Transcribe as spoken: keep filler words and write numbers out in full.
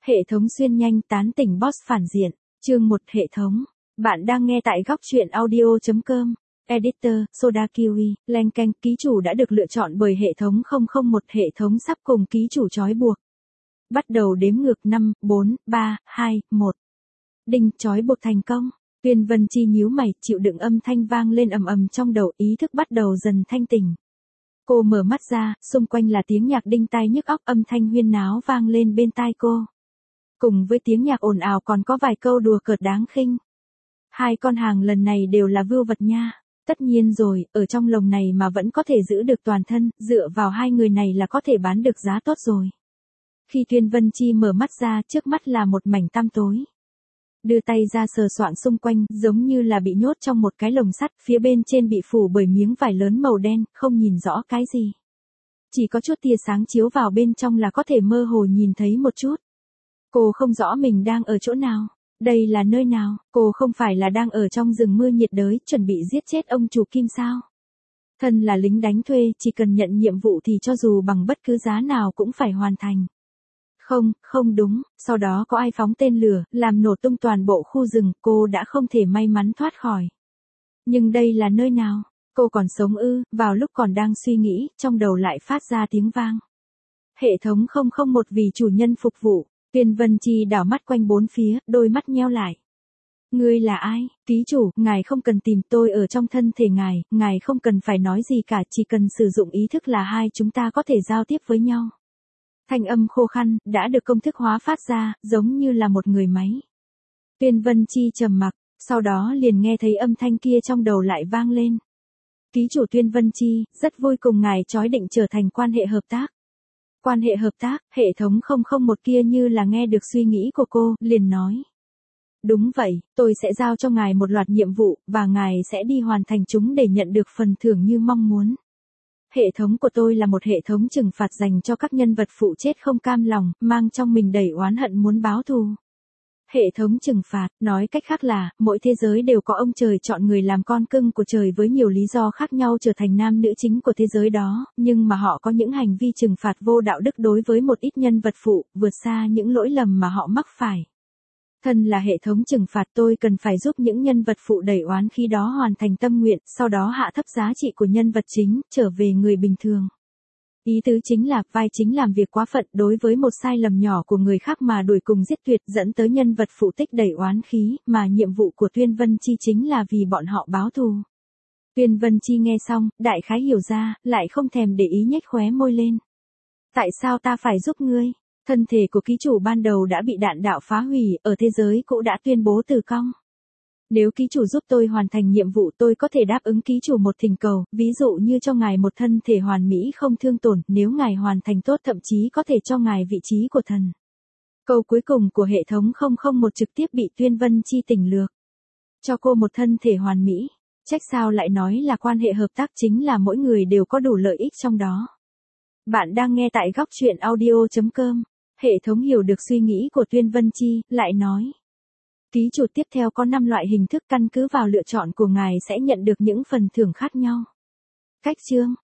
Hệ thống xuyên nhanh tán tỉnh boss phản diện. Chương một hệ thống. Bạn đang nghe tại góc truyện audio chấm com. Editor, Soda Kiwi, Len Canh, ký chủ đã được lựa chọn bởi hệ thống không không một, hệ thống sắp cùng ký chủ trói buộc. Bắt đầu đếm ngược năm, bốn, ba, hai, một. Đinh, trói buộc thành công. Tuyên Vân Chi nhíu mày, chịu đựng âm thanh vang lên ầm ầm trong đầu, ý thức bắt đầu dần thanh tỉnh. Cô mở mắt ra, xung quanh là tiếng nhạc đinh tai nhức óc, âm thanh huyên náo vang lên bên tai cô. Cùng với tiếng nhạc ồn ào còn có vài câu đùa cợt đáng khinh. Hai con hàng lần này đều là vưu vật nha. Tất nhiên rồi, ở trong lồng này mà vẫn có thể giữ được toàn thân, dựa vào hai người này là có thể bán được giá tốt rồi. Khi Tuyên Vân Chi mở mắt ra, trước mắt là một mảnh tăm tối. Đưa tay ra sờ soạng xung quanh, giống như là bị nhốt trong một cái lồng sắt, phía bên trên bị phủ bởi miếng vải lớn màu đen, không nhìn rõ cái gì. Chỉ có chút tia sáng chiếu vào bên trong là có thể mơ hồ nhìn thấy một chút. Cô không rõ mình đang ở chỗ nào. Đây là nơi nào? Cô không phải là đang ở trong rừng mưa nhiệt đới, chuẩn bị giết chết ông chủ Kim sao? Thân là lính đánh thuê, chỉ cần nhận nhiệm vụ thì cho dù bằng bất cứ giá nào cũng phải hoàn thành. Không, không đúng, sau đó có ai phóng tên lửa, làm nổ tung toàn bộ khu rừng, cô đã không thể may mắn thoát khỏi. Nhưng đây là nơi nào? Cô còn sống ư? Vào lúc còn đang suy nghĩ, trong đầu lại phát ra tiếng vang. Hệ thống không không một vì chủ nhân phục vụ. Tuyên Vân Chi đảo mắt quanh bốn phía, đôi mắt nheo lại. Ngươi là ai? Ký chủ, ngài không cần tìm tôi ở trong thân thể ngài, ngài không cần phải nói gì cả, chỉ cần sử dụng ý thức là hai chúng ta có thể giao tiếp với nhau. Thanh âm khô khăn, đã được công thức hóa phát ra, giống như là một người máy. Tuyên Vân Chi trầm mặc, sau đó liền nghe thấy âm thanh kia trong đầu lại vang lên. Ký chủ Tuyên Vân Chi, rất vui cùng ngài chói định trở thành quan hệ hợp tác. Quan hệ hợp tác, hệ thống không không một kia như là nghe được suy nghĩ của cô, liền nói. Đúng vậy, tôi sẽ giao cho ngài một loạt nhiệm vụ, và ngài sẽ đi hoàn thành chúng để nhận được phần thưởng như mong muốn. Hệ thống của tôi là một hệ thống trừng phạt dành cho các nhân vật phụ chết không cam lòng, mang trong mình đầy oán hận muốn báo thù. Hệ thống trừng phạt, nói cách khác là, mỗi thế giới đều có ông trời chọn người làm con cưng của trời với nhiều lý do khác nhau trở thành nam nữ chính của thế giới đó, nhưng mà họ có những hành vi trừng phạt vô đạo đức đối với một ít nhân vật phụ, vượt xa những lỗi lầm mà họ mắc phải. Thân là hệ thống trừng phạt, tôi cần phải giúp những nhân vật phụ đầy oán khi đó hoàn thành tâm nguyện, sau đó hạ thấp giá trị của nhân vật chính, trở về người bình thường. Ý tứ chính là, vai chính làm việc quá phận đối với một sai lầm nhỏ của người khác mà đuổi cùng giết tuyệt, dẫn tới nhân vật phụ tích đầy oán khí, mà nhiệm vụ của Tuyên Vân Chi chính là vì bọn họ báo thù. Tuyên Vân Chi nghe xong, đại khái hiểu ra, lại không thèm để ý nhếch khóe môi lên. Tại sao ta phải giúp ngươi? Thân thể của ký chủ ban đầu đã bị đạn đạo phá hủy, ở thế giới cũ đã tuyên bố tử vong. Nếu ký chủ giúp tôi hoàn thành nhiệm vụ, tôi có thể đáp ứng ký chủ một thỉnh cầu, ví dụ như cho ngài một thân thể hoàn mỹ không thương tổn, nếu ngài hoàn thành tốt thậm chí có thể cho ngài vị trí của thần. Câu cuối cùng của hệ thống không không một trực tiếp bị Tuyên Vân Chi tỉnh lược. Cho cô một thân thể hoàn mỹ, trách sao lại nói là quan hệ hợp tác, chính là mỗi người đều có đủ lợi ích trong đó. Bạn đang nghe tại góc truyện audio chấm com. Hệ thống hiểu được suy nghĩ của Tuyên Vân Chi, lại nói. Ký chủ tiếp theo có năm loại hình thức, căn cứ vào lựa chọn của ngài sẽ nhận được những phần thưởng khác nhau. Cách chương,